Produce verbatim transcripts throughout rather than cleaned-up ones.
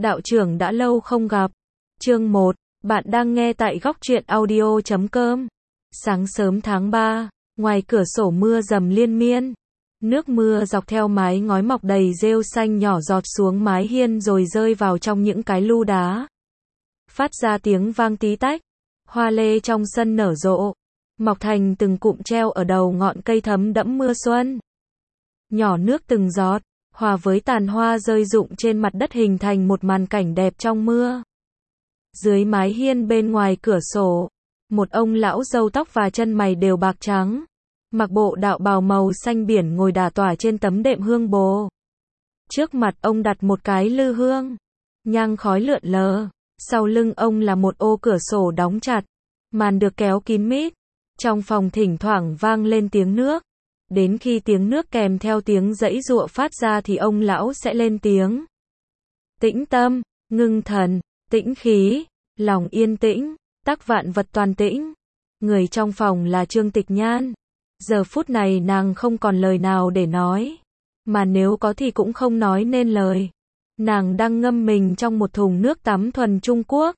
Đạo trưởng đã lâu không gặp. Chương một, bạn đang nghe tại góc truyện audio chấm com. Sáng sớm tháng ba, ngoài cửa sổ mưa dầm liên miên. Nước mưa dọc theo mái ngói mọc đầy rêu xanh nhỏ giọt xuống mái hiên rồi rơi vào trong những cái lu đá. Phát ra tiếng vang tí tách. Hoa lê trong sân nở rộ, mọc thành từng cụm treo ở đầu ngọn cây thấm đẫm mưa xuân. Nhỏ nước từng giọt, hòa với tàn hoa rơi rụng trên mặt đất hình thành một màn cảnh đẹp trong mưa. Dưới mái hiên bên ngoài cửa sổ, một ông lão râu tóc và chân mày đều bạc trắng, mặc bộ đạo bào màu xanh biển ngồi đả tỏa trên tấm đệm hương bồ. Trước mặt ông đặt một cái lư hương, nhang khói lượn lờ, sau lưng ông là một ô cửa sổ đóng chặt, màn được kéo kín mít. Trong phòng thỉnh thoảng vang lên tiếng nước. Đến khi tiếng nước kèm theo tiếng giãy giụa phát ra thì ông lão sẽ lên tiếng. Tĩnh tâm, ngưng thần, tĩnh khí, lòng yên tĩnh, tắc vạn vật toàn tĩnh. Người trong phòng là Trương Tịch Nhan. Giờ phút này nàng không còn lời nào để nói, mà nếu có thì cũng không nói nên lời. Nàng đang ngâm mình trong một thùng nước tắm thuần Trung Quốc,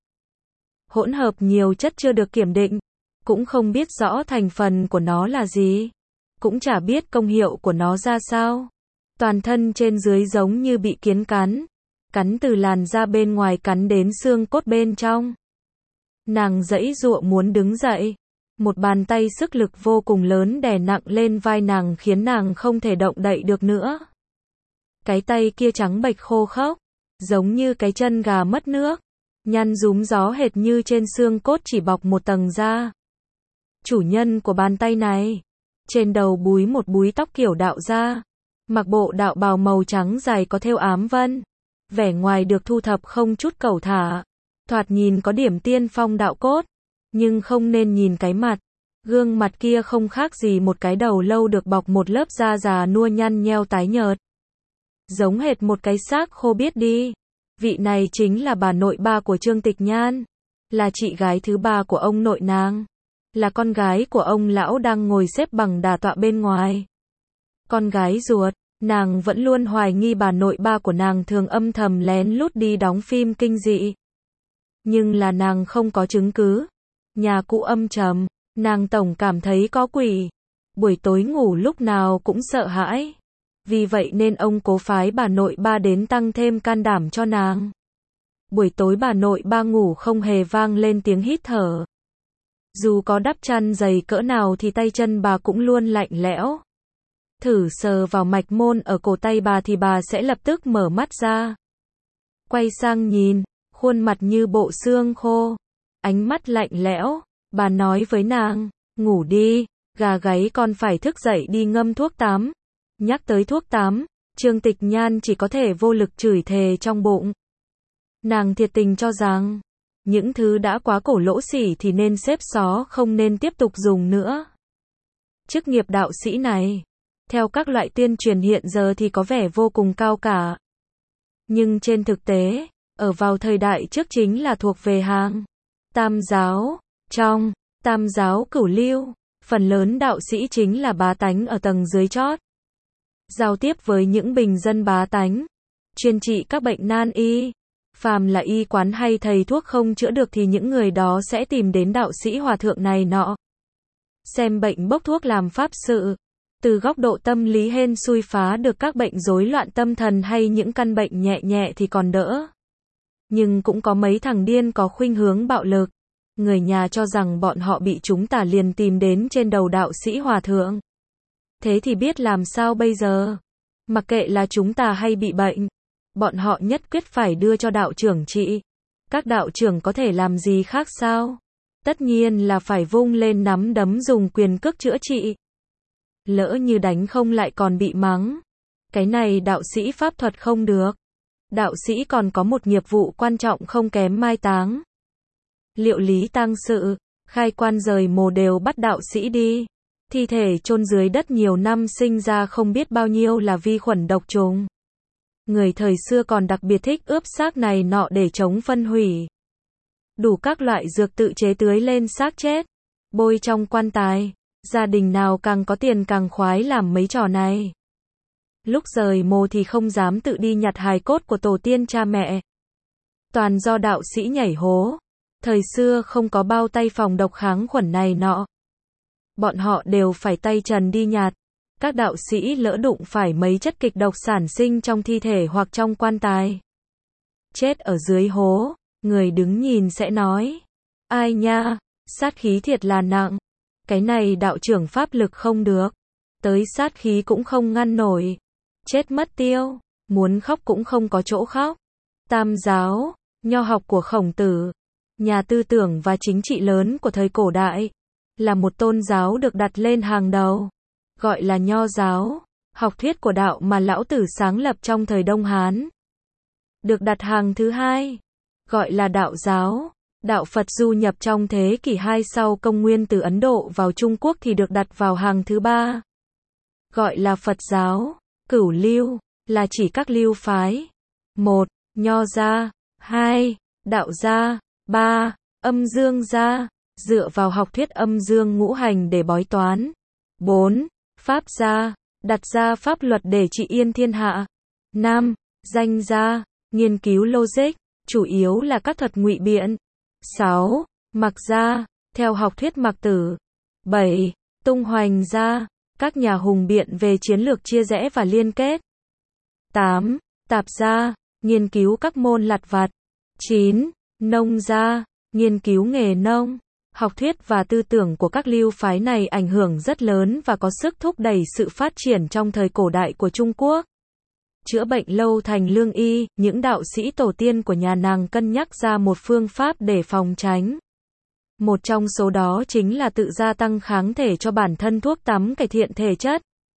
hỗn hợp nhiều chất chưa được kiểm định, cũng không biết rõ thành phần của nó là gì, cũng chả biết công hiệu của nó ra sao. Toàn thân trên dưới giống như bị kiến cắn, cắn từ làn da bên ngoài cắn đến xương cốt bên trong. Nàng giãy giụa muốn đứng dậy, một bàn tay sức lực vô cùng lớn đè nặng lên vai nàng khiến nàng không thể động đậy được nữa. Cái tay kia trắng bệch khô khốc, giống như cái chân gà mất nước, nhăn rúm gió hệt như trên xương cốt chỉ bọc một tầng da. Chủ nhân của bàn tay này, trên đầu búi một búi tóc kiểu đạo gia, mặc bộ đạo bào màu trắng dài có thêu ám vân, vẻ ngoài được thu thập không chút cẩu thả, thoạt nhìn có điểm tiên phong đạo cốt, nhưng không nên nhìn cái mặt. Gương mặt kia không khác gì một cái đầu lâu được bọc một lớp da già nua nhăn nheo tái nhợt, giống hệt một cái xác khô biết đi. Vị này chính là bà nội ba của Trương Tịch Nhan, là chị gái thứ ba của ông nội nàng, là con gái của ông lão đang ngồi xếp bằng đả tọa bên ngoài. Con gái ruột, nàng vẫn luôn hoài nghi bà nội ba của nàng thường âm thầm lén lút đi đóng phim kinh dị. Nhưng là nàng không có chứng cứ. Nhà cũ âm trầm, nàng tổng cảm thấy có quỷ. Buổi tối ngủ lúc nào cũng sợ hãi. Vì vậy nên ông cố phái bà nội ba đến tăng thêm can đảm cho nàng. Buổi tối bà nội ba ngủ không hề vang lên tiếng hít thở. Dù có đắp chăn dày cỡ nào thì tay chân bà cũng luôn lạnh lẽo. Thử sờ vào mạch môn ở cổ tay bà thì bà sẽ lập tức mở mắt ra. Quay sang nhìn, khuôn mặt như bộ xương khô, ánh mắt lạnh lẽo. Bà nói với nàng, ngủ đi, gà gáy con phải thức dậy đi ngâm thuốc tắm. Nhắc tới thuốc tắm, Trương Tịch Nhan chỉ có thể vô lực chửi thề trong bụng. Nàng thiệt tình cho rằng, những thứ đã quá cổ lỗ xỉ thì nên xếp xó, không nên tiếp tục dùng nữa. Chức nghiệp đạo sĩ này, theo các loại tuyên truyền hiện giờ thì có vẻ vô cùng cao cả. Nhưng trên thực tế, ở vào thời đại trước chính là thuộc về hàng tam giáo. Trong tam giáo cửu lưu, phần lớn đạo sĩ chính là bá tánh ở tầng dưới chót. Giao tiếp với những bình dân bá tánh, chuyên trị các bệnh nan y. Phàm là y quán hay thầy thuốc không chữa được thì những người đó sẽ tìm đến đạo sĩ hòa thượng này nọ. Xem bệnh bốc thuốc làm pháp sự. Từ góc độ tâm lý hên xui phá được các bệnh rối loạn tâm thần hay những căn bệnh nhẹ nhẹ thì còn đỡ. Nhưng cũng có mấy thằng điên có khuynh hướng bạo lực. Người nhà cho rằng bọn họ bị chúng tà liền tìm đến trên đầu đạo sĩ hòa thượng. Thế thì biết làm sao bây giờ? Mặc kệ là chúng tà hay bị bệnh, bọn họ nhất quyết phải đưa cho đạo trưởng trị. Các đạo trưởng có thể làm gì khác sao? Tất nhiên là phải vung lên nắm đấm dùng quyền cước chữa trị. Lỡ như đánh không lại còn bị mắng. Cái này đạo sĩ pháp thuật không được. Đạo sĩ còn có một nghiệp vụ quan trọng không kém mai táng. Liệu lý tang sự, khai quan rời mồ đều bắt đạo sĩ đi. Thi thể chôn dưới đất nhiều năm sinh ra không biết bao nhiêu là vi khuẩn độc trùng. Người thời xưa còn đặc biệt thích ướp xác này nọ để chống phân hủy. Đủ các loại dược tự chế tưới lên xác chết, bôi trong quan tài. Gia đình nào càng có tiền càng khoái làm mấy trò này. Lúc rời mồ thì không dám tự đi nhặt hài cốt của tổ tiên cha mẹ. toàn do đạo sĩ nhảy hố. Thời xưa không có bao tay phòng độc kháng khuẩn này nọ. Bọn họ đều phải tay trần đi nhặt. Các đạo sĩ lỡ đụng phải mấy chất kịch độc sản sinh trong thi thể hoặc trong quan tài. Chết ở dưới hố, người đứng nhìn sẽ nói. Ai nha, sát khí thiệt là nặng. Cái này đạo trưởng pháp lực không được. Tới sát khí cũng không ngăn nổi. Chết mất tiêu, muốn khóc cũng không có chỗ khóc. Tam giáo, nho học của Khổng Tử, nhà tư tưởng và chính trị lớn của thời cổ đại, là một tôn giáo được đặt lên hàng đầu, gọi là nho giáo, học thuyết của đạo mà Lão Tử sáng lập trong thời Đông Hán. Được đặt hàng thứ hai, gọi là đạo giáo. Đạo Phật du nhập trong thế kỷ hai sau công nguyên từ Ấn Độ vào Trung Quốc thì được đặt vào hàng thứ ba, gọi là Phật giáo. Cửu lưu, là chỉ các lưu phái. một. Nho gia. hai. Đạo gia. ba. Âm dương gia, dựa vào học thuyết âm dương ngũ hành để bói toán. bốn. Pháp gia, đặt ra pháp luật để trị yên thiên hạ. năm. Danh gia, nghiên cứu logic, chủ yếu là các thuật ngụy biện. sáu. Mặc gia, theo học thuyết Mặc Tử. bảy. Tung hoành gia, các nhà hùng biện về chiến lược chia rẽ và liên kết. tám. Tạp gia, nghiên cứu các môn lặt vặt. chín. Nông gia, nghiên cứu nghề nông. Học thuyết và tư tưởng của các lưu phái này ảnh hưởng rất lớn và có sức thúc đẩy sự phát triển trong thời cổ đại của Trung Quốc. Chữa bệnh lâu thành lương y, những đạo sĩ tổ tiên của nhà nàng cân nhắc ra một phương pháp để phòng tránh. Một trong số đó chính là tự gia tăng kháng thể cho bản thân thuốc tắm cải thiện thể chất.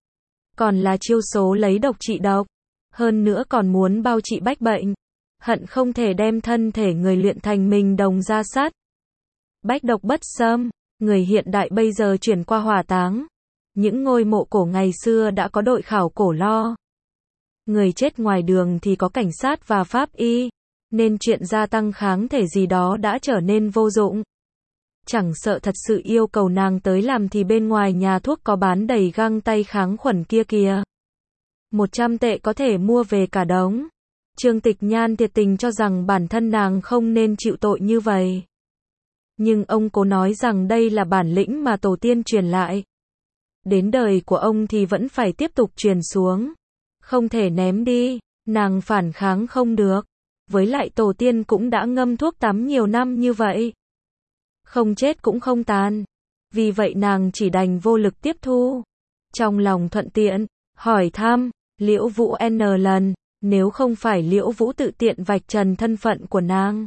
Còn là chiêu số lấy độc trị độc. Hơn nữa còn muốn bao trị bách bệnh. Hận không thể đem thân thể người luyện thành mình đồng ra sắt. Bách độc bất xâm, người hiện đại bây giờ chuyển qua hỏa táng. Những ngôi mộ cổ ngày xưa đã có đội khảo cổ lo. Người chết ngoài đường thì có cảnh sát và pháp y, nên chuyện gia tăng kháng thể gì đó đã trở nên vô dụng. Chẳng sợ thật sự yêu cầu nàng tới làm thì bên ngoài nhà thuốc có bán đầy găng tay kháng khuẩn kia kìa. Một trăm tệ có thể mua về cả đống. Trương Tịch Nhan thiệt tình cho rằng bản thân nàng không nên chịu tội như vậy. Nhưng ông cố nói rằng đây là bản lĩnh mà tổ tiên truyền lại. Đến đời của ông thì vẫn phải tiếp tục truyền xuống. Không thể ném đi, nàng phản kháng không được. Với lại tổ tiên cũng đã ngâm thuốc tắm nhiều năm như vậy. Không chết cũng không tàn. Vì vậy nàng chỉ đành vô lực tiếp thu. Trong lòng thuận tiện, hỏi thăm, Liễu Vũ N lần, nếu không phải Liễu Vũ tự tiện vạch trần thân phận của nàng.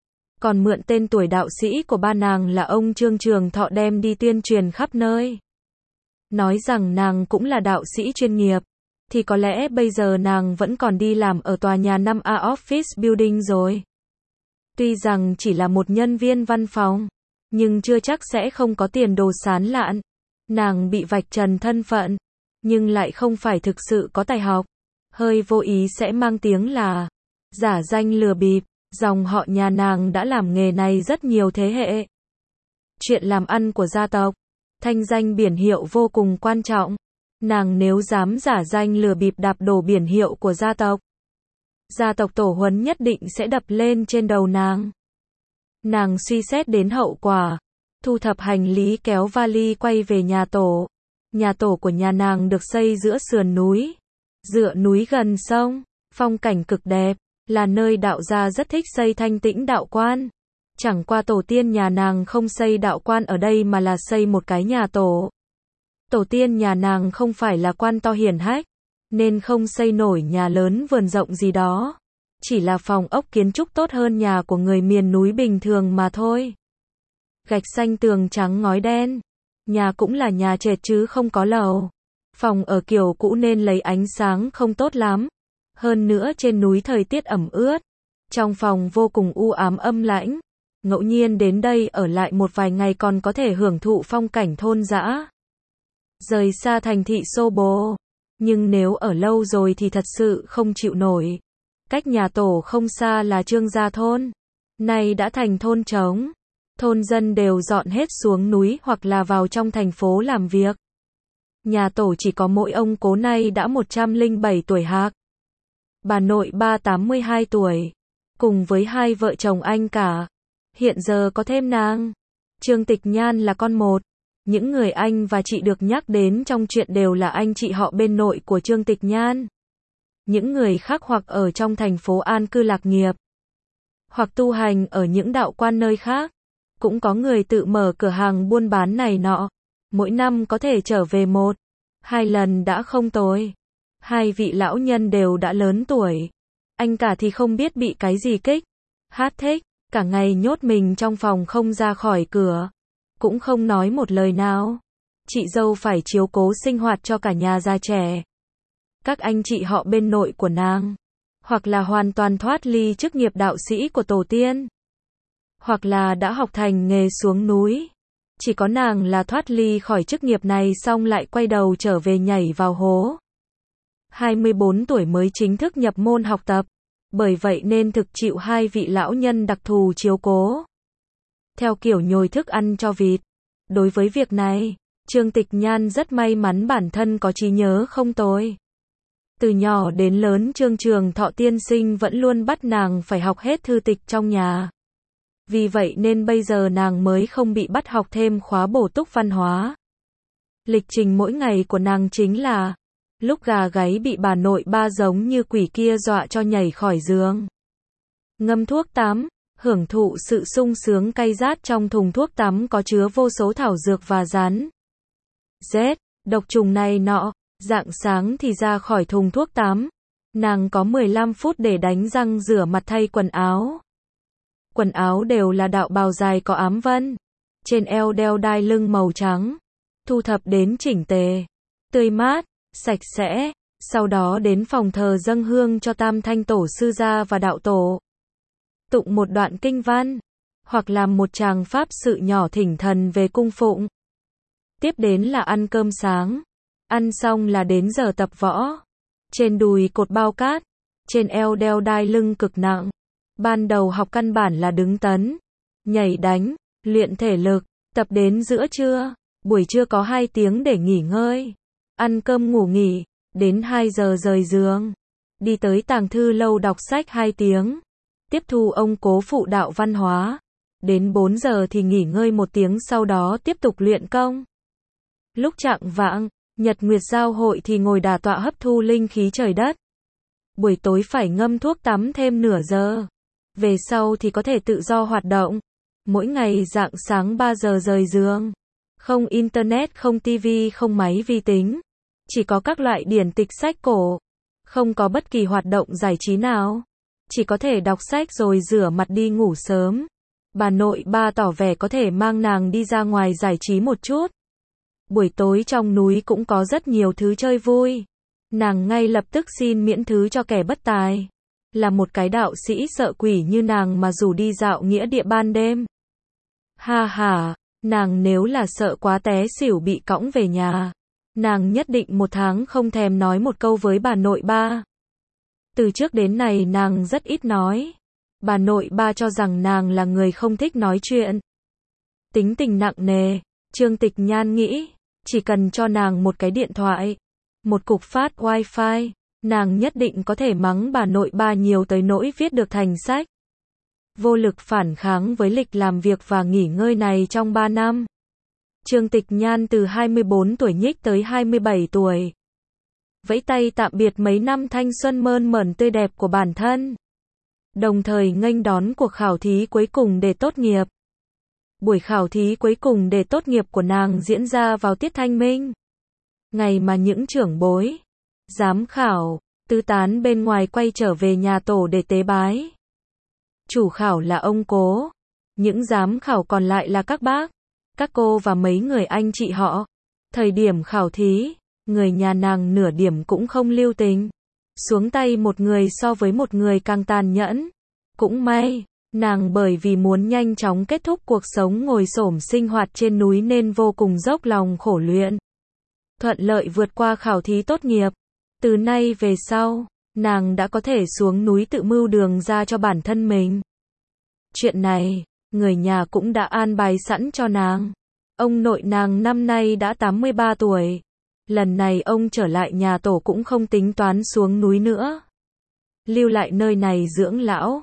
Còn mượn tên tuổi đạo sĩ của ba nàng là ông Trương Trường Thọ đem đi tuyên truyền khắp nơi. Nói rằng nàng cũng là đạo sĩ chuyên nghiệp. Thì có lẽ bây giờ nàng vẫn còn đi làm ở tòa nhà năm A Office Building rồi. Tuy rằng chỉ là một nhân viên văn phòng, nhưng chưa chắc sẽ không có tiền đồ sán lạn. Nàng bị vạch trần thân phận, nhưng lại không phải thực sự có tài học. Hơi vô ý sẽ mang tiếng là giả danh lừa bịp. Dòng họ nhà nàng đã làm nghề này rất nhiều thế hệ. Chuyện làm ăn của gia tộc, thanh danh biển hiệu vô cùng quan trọng. Nàng nếu dám giả danh lừa bịp đạp đổ biển hiệu của gia tộc, gia tộc tổ huấn nhất định sẽ đập lên trên đầu nàng. Nàng suy xét đến hậu quả, thu thập hành lý kéo vali quay về nhà tổ. Nhà tổ của nhà nàng được xây giữa sườn núi, dựa núi gần sông, phong cảnh cực đẹp, là nơi đạo gia rất thích xây thanh tĩnh đạo quan. Chẳng qua tổ tiên nhà nàng không xây đạo quan ở đây mà là xây một cái nhà tổ. Tổ tiên nhà nàng không phải là quan to hiển hách, nên không xây nổi nhà lớn vườn rộng gì đó. Chỉ là phòng ốc kiến trúc tốt hơn nhà của người miền núi bình thường mà thôi. Gạch xanh tường trắng ngói đen. Nhà cũng là nhà trệt chứ không có lầu. Phòng ở kiểu cũ nên lấy ánh sáng không tốt lắm. Hơn nữa trên núi thời tiết ẩm ướt. Trong phòng vô cùng u ám âm lãnh. Ngẫu nhiên đến đây ở lại một vài ngày còn có thể hưởng thụ phong cảnh thôn dã. Rời xa thành thị xô bồ. Nhưng nếu ở lâu rồi thì thật sự không chịu nổi. Cách nhà tổ không xa là Trương Gia Thôn. Nay đã thành thôn trống. Thôn dân đều dọn hết xuống núi hoặc là vào trong thành phố làm việc. Nhà tổ chỉ có mỗi ông cố nay đã một trăm lẻ bảy tuổi hạc. Bà nội ba tám mươi hai tuổi. cùng với hai vợ chồng anh cả. Hiện giờ có thêm nàng. Trương Tịch Nhan là con một. Những người anh và chị được nhắc đến trong chuyện đều là anh chị họ bên nội của Trương Tịch Nhan. Những người khác hoặc ở trong thành phố an cư lạc nghiệp, hoặc tu hành ở những đạo quan nơi khác. Cũng có người tự mở cửa hàng buôn bán này nọ. Mỗi năm có thể trở về một, hai lần đã không tồi. Hai vị lão nhân đều đã lớn tuổi. Anh cả thì không biết bị cái gì kích. Hát thích, cả ngày nhốt mình trong phòng không ra khỏi cửa. Cũng không nói một lời nào. Chị dâu phải chiếu cố sinh hoạt cho cả nhà già trẻ. Các anh chị họ bên nội của nàng, hoặc là hoàn toàn thoát ly chức nghiệp đạo sĩ của tổ tiên, hoặc là đã học thành nghề xuống núi. Chỉ có nàng là thoát ly khỏi chức nghiệp này xong lại quay đầu trở về nhảy vào hố. hai mươi bốn tuổi mới chính thức nhập môn học tập, bởi vậy nên thực chịu hai vị lão nhân đặc thù chiếu cố. Theo kiểu nhồi thức ăn cho vịt. Đối với việc này, Trương Tịch Nhan rất may mắn bản thân có trí nhớ không tồi. Từ nhỏ đến lớn Trương Trường Thọ tiên sinh vẫn luôn bắt nàng phải học hết thư tịch trong nhà. Vì vậy nên bây giờ nàng mới không bị bắt học thêm khóa bổ túc văn hóa. Lịch trình mỗi ngày của nàng chính là lúc gà gáy bị bà nội ba giống như quỷ kia dọa cho nhảy khỏi giường, ngâm thuốc tắm, hưởng thụ sự sung sướng cay rát trong thùng thuốc tắm có chứa vô số thảo dược và rắn, rết, độc trùng này nọ. Rạng sáng thì ra khỏi thùng thuốc tắm. Nàng có mười lăm phút để đánh răng rửa mặt thay quần áo. Quần áo đều là đạo bào dài có ám vân. Trên eo đeo đai lưng màu trắng. Thu thập đến chỉnh tề, tươi mát, sạch sẽ. Sau đó đến phòng thờ dâng hương cho Tam Thanh Tổ sư gia và đạo tổ. Tụng một đoạn kinh văn, hoặc làm một tràng pháp sự nhỏ thỉnh thần về cung phụng. Tiếp đến là ăn cơm sáng. Ăn xong là đến giờ tập võ. Trên đùi cột bao cát, trên eo đeo đai lưng cực nặng. Ban đầu học căn bản là đứng tấn, nhảy đánh, luyện thể lực. Tập đến giữa trưa, buổi trưa có hai tiếng để nghỉ ngơi. Ăn cơm ngủ nghỉ, đến hai giờ rời giường. Đi tới tàng thư lâu đọc sách hai tiếng. Tiếp thu ông cố phụ đạo văn hóa. Đến bốn giờ thì nghỉ ngơi một tiếng sau đó tiếp tục luyện công. Lúc chạng vạng, Nhật Nguyệt giao hội thì ngồi đả tọa hấp thu linh khí trời đất. Buổi tối phải ngâm thuốc tắm thêm nửa giờ. Về sau thì có thể tự do hoạt động. Mỗi ngày rạng sáng ba giờ rời giường. Không internet, không tivi, không máy vi tính. Chỉ có các loại điển tịch sách cổ. Không có bất kỳ hoạt động giải trí nào. Chỉ có thể đọc sách rồi rửa mặt đi ngủ sớm. Bà nội ba tỏ vẻ có thể mang nàng đi ra ngoài giải trí một chút. Buổi tối trong núi cũng có rất nhiều thứ chơi vui. Nàng ngay lập tức xin miễn thứ cho kẻ bất tài. Là một cái đạo sĩ sợ quỷ như nàng mà rủ đi dạo nghĩa địa ban đêm. Ha ha, nàng nếu là sợ quá té xỉu bị cõng về nhà. Nàng nhất định một tháng không thèm nói một câu với bà nội ba. Từ trước đến nay nàng rất ít nói. Bà nội ba cho rằng nàng là người không thích nói chuyện. Tính tình nặng nề. Trương Tịch Nhan nghĩ, chỉ cần cho nàng một cái điện thoại, một cục phát wifi, nàng nhất định có thể mắng bà nội ba nhiều tới nỗi viết được thành sách. Vô lực phản kháng với lịch làm việc và nghỉ ngơi này trong ba năm. Trương Tịch Nhan từ hai mươi bốn tuổi nhích tới hai mươi bảy tuổi. Vẫy tay tạm biệt mấy năm thanh xuân mơn mởn tươi đẹp của bản thân. Đồng thời nghênh đón cuộc khảo thí cuối cùng để tốt nghiệp. Buổi khảo thí cuối cùng để tốt nghiệp của nàng diễn ra vào tiết thanh minh. Ngày mà những trưởng bối, giám khảo, tứ tán bên ngoài quay trở về nhà tổ để tế bái. Chủ khảo là ông cố. Những giám khảo còn lại là các bác, các cô và mấy người anh chị họ. Thời điểm khảo thí, người nhà nàng nửa điểm cũng không lưu tình. Xuống tay một người so với một người càng tàn nhẫn. Cũng may, nàng bởi vì muốn nhanh chóng kết thúc cuộc sống ngồi xổm sinh hoạt trên núi nên vô cùng dốc lòng khổ luyện. Thuận lợi vượt qua khảo thí tốt nghiệp. Từ nay về sau, nàng đã có thể xuống núi tự mưu đường ra cho bản thân mình. Chuyện này, người nhà cũng đã an bài sẵn cho nàng. Ông nội nàng năm nay đã tám mươi ba tuổi. Lần này ông trở lại nhà tổ cũng không tính toán xuống núi nữa. Lưu lại nơi này dưỡng lão.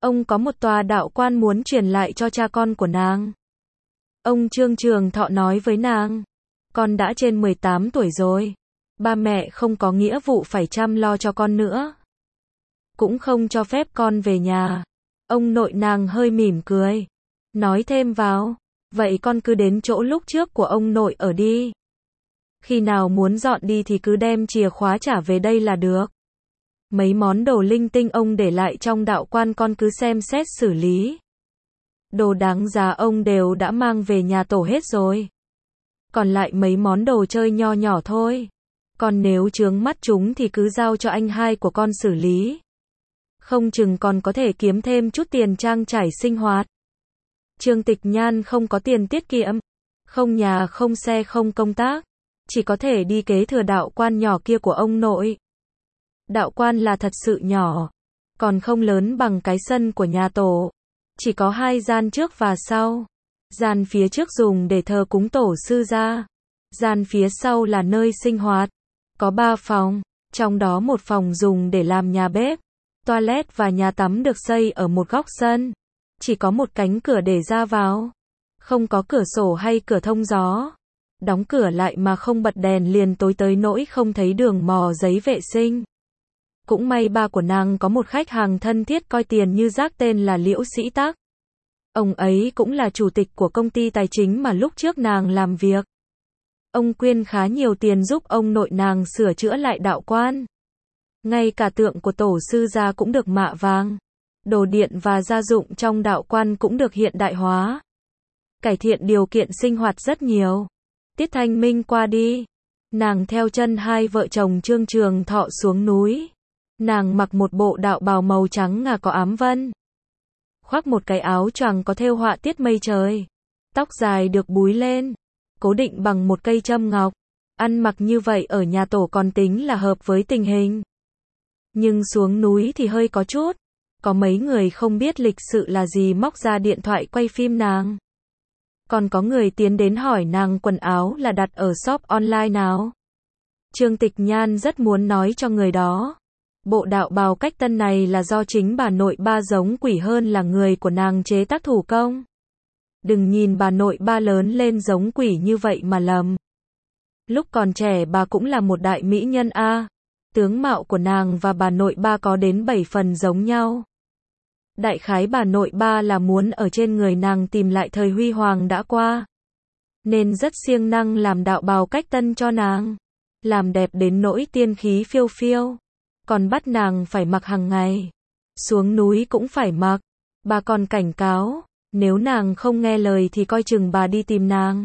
Ông có một tòa đạo quan muốn truyền lại cho cha con của nàng. Ông Trương Trường Thọ nói với nàng, con đã trên mười tám tuổi rồi. Ba mẹ không có nghĩa vụ phải chăm lo cho con nữa. Cũng không cho phép con về nhà. Ông nội nàng hơi mỉm cười. Nói thêm vào, vậy con cứ đến chỗ lúc trước của ông nội ở đi. Khi nào muốn dọn đi thì cứ đem chìa khóa trả về đây là được. Mấy món đồ linh tinh ông để lại trong đạo quan con cứ xem xét xử lý. Đồ đáng giá ông đều đã mang về nhà tổ hết rồi. Còn lại mấy món đồ chơi nho nhỏ thôi. Còn nếu chướng mắt chúng thì cứ giao cho anh hai của con xử lý. Không chừng còn có thể kiếm thêm chút tiền trang trải sinh hoạt. Trương Tịch Nhan không có tiền tiết kiệm. Không nhà không xe không công tác. Chỉ có thể đi kế thừa đạo quan nhỏ kia của ông nội. Đạo quan là thật sự nhỏ. Còn không lớn bằng cái sân của nhà tổ. Chỉ có hai gian trước và sau. Gian phía trước dùng để thờ cúng tổ sư gia. Gian phía sau là nơi sinh hoạt. Có ba phòng. Trong đó một phòng dùng để làm nhà bếp. Toilet và nhà tắm được xây ở một góc sân. Chỉ có một cánh cửa để ra vào. Không có cửa sổ hay cửa thông gió. Đóng cửa lại mà không bật đèn liền tối tới nỗi không thấy đường mò giấy vệ sinh. Cũng may ba của nàng có một khách hàng thân thiết coi tiền như rác tên là Liễu Sĩ Tắc. Ông ấy cũng là chủ tịch của công ty tài chính mà lúc trước nàng làm việc. Ông quyên khá nhiều tiền giúp ông nội nàng sửa chữa lại đạo quan. Ngay cả tượng của tổ sư gia cũng được mạ vàng. Đồ điện và gia dụng trong đạo quan cũng được hiện đại hóa. Cải thiện điều kiện sinh hoạt rất nhiều. Tiết Thanh Minh qua đi. Nàng theo chân hai vợ chồng Trương Trường Thọ xuống núi. Nàng mặc một bộ đạo bào màu trắng ngà có ám vân. Khoác một cái áo choàng có thêu họa tiết mây trời. Tóc dài được búi lên. Cố định bằng một cây châm ngọc. Ăn mặc như vậy ở nhà tổ còn tính là hợp với tình hình. Nhưng xuống núi thì hơi có chút. Có mấy người không biết lịch sự là gì móc ra điện thoại quay phim nàng. Còn có người tiến đến hỏi nàng quần áo là đặt ở shop online nào. Trương Tịch Nhan rất muốn nói cho người đó. Bộ đạo bào cách tân này là do chính bà nội ba giống quỷ hơn là người của nàng chế tác thủ công. Đừng nhìn bà nội ba lớn lên giống quỷ như vậy mà lầm. Lúc còn trẻ bà cũng là một đại mỹ nhân a. Tướng mạo của nàng và bà nội ba có đến bảy phần giống nhau. Đại khái bà nội ba là muốn ở trên người nàng tìm lại thời huy hoàng đã qua. Nên rất siêng năng làm đạo bào cách tân cho nàng. Làm đẹp đến nỗi tiên khí phiêu phiêu. Còn bắt nàng phải mặc hàng ngày. Xuống núi cũng phải mặc. Bà còn cảnh cáo, nếu nàng không nghe lời thì coi chừng bà đi tìm nàng.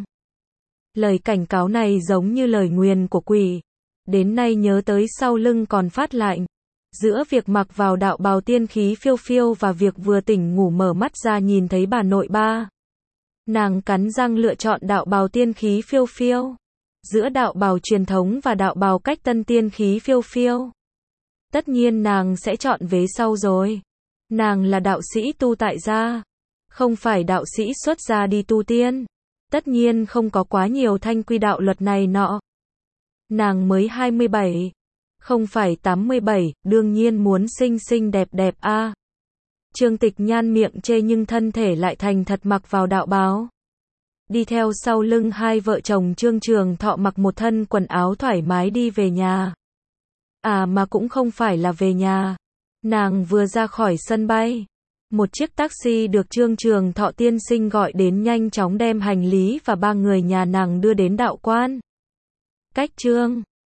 Lời cảnh cáo này giống như lời nguyền của quỷ. Đến nay nhớ tới sau lưng còn phát lạnh. Giữa việc mặc vào đạo bào tiên khí phiêu phiêu và việc vừa tỉnh ngủ mở mắt ra nhìn thấy bà nội ba. Nàng cắn răng lựa chọn đạo bào tiên khí phiêu phiêu. Giữa đạo bào truyền thống và đạo bào cách tân tiên khí phiêu phiêu. Tất nhiên nàng sẽ chọn vế sau rồi. Nàng là đạo sĩ tu tại gia. Không phải đạo sĩ xuất gia đi tu tiên. Tất nhiên không có quá nhiều thanh quy đạo luật này nọ. Nàng mới hai mươi bảy. Không phải tám mươi bảy, đương nhiên muốn xinh xinh đẹp đẹp a. À. Trương Tịch Nhan miệng chê nhưng thân thể lại thành thật mặc vào đạo bào. Đi theo sau lưng hai vợ chồng Trương Trường Thọ mặc một thân quần áo thoải mái đi về nhà. À mà cũng không phải là về nhà. Nàng vừa ra khỏi sân bay. Một chiếc taxi được Trương Trường Thọ tiên sinh gọi đến nhanh chóng đem hành lý và ba người nhà nàng đưa đến đạo quan. Cách Trương